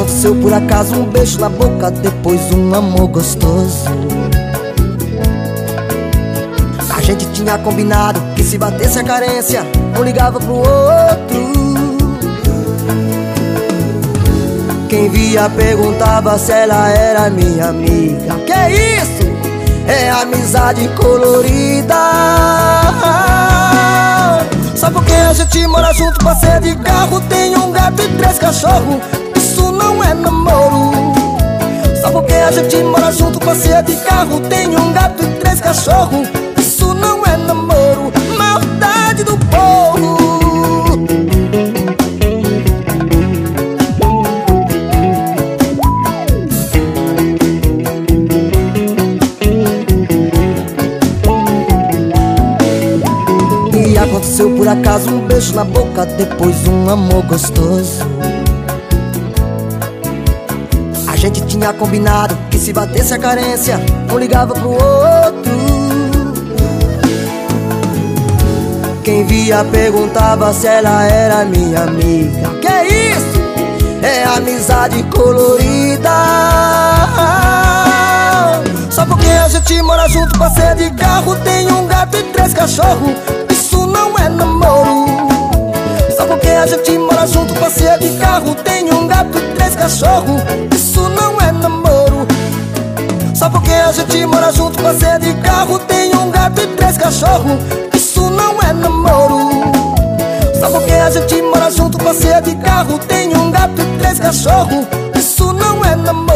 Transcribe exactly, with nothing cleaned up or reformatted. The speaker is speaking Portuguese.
aconteceu por acaso, um beijo na boca, depois um amor gostoso. A gente tinha combinado que se batesse a carência, um ligava pro outro. Quem via perguntava se ela era minha amiga. Que isso? É amizade colorida. Só porque a gente mora junto, passeia de carro, tem um gato e três cachorros, isso não é namoro. Só porque a gente mora junto, passeia de carro, tem um gato e três cachorros, isso não é namoro. Maldade do povo. E aconteceu por acaso, um beijo na boca, depois um amor gostoso. A gente tinha combinado que se batesse a carência, um ligava pro outro. Quem via perguntava se ela era minha amiga. Que isso? É amizade colorida. Só porque a gente mora junto, passeia de carro, tem um gato e três cachorros, isso não é namoro. Só porque a gente mora junto, passeia de carro, tem um gato e três cachorros, isso não é namoro. Só porque a gente mora junto, passeia de carro, tem um gato e três cachorros, isso não é namoro. Só porque a gente mora junto, passeia de carro, tem um gato e três cachorros, isso não é namoro.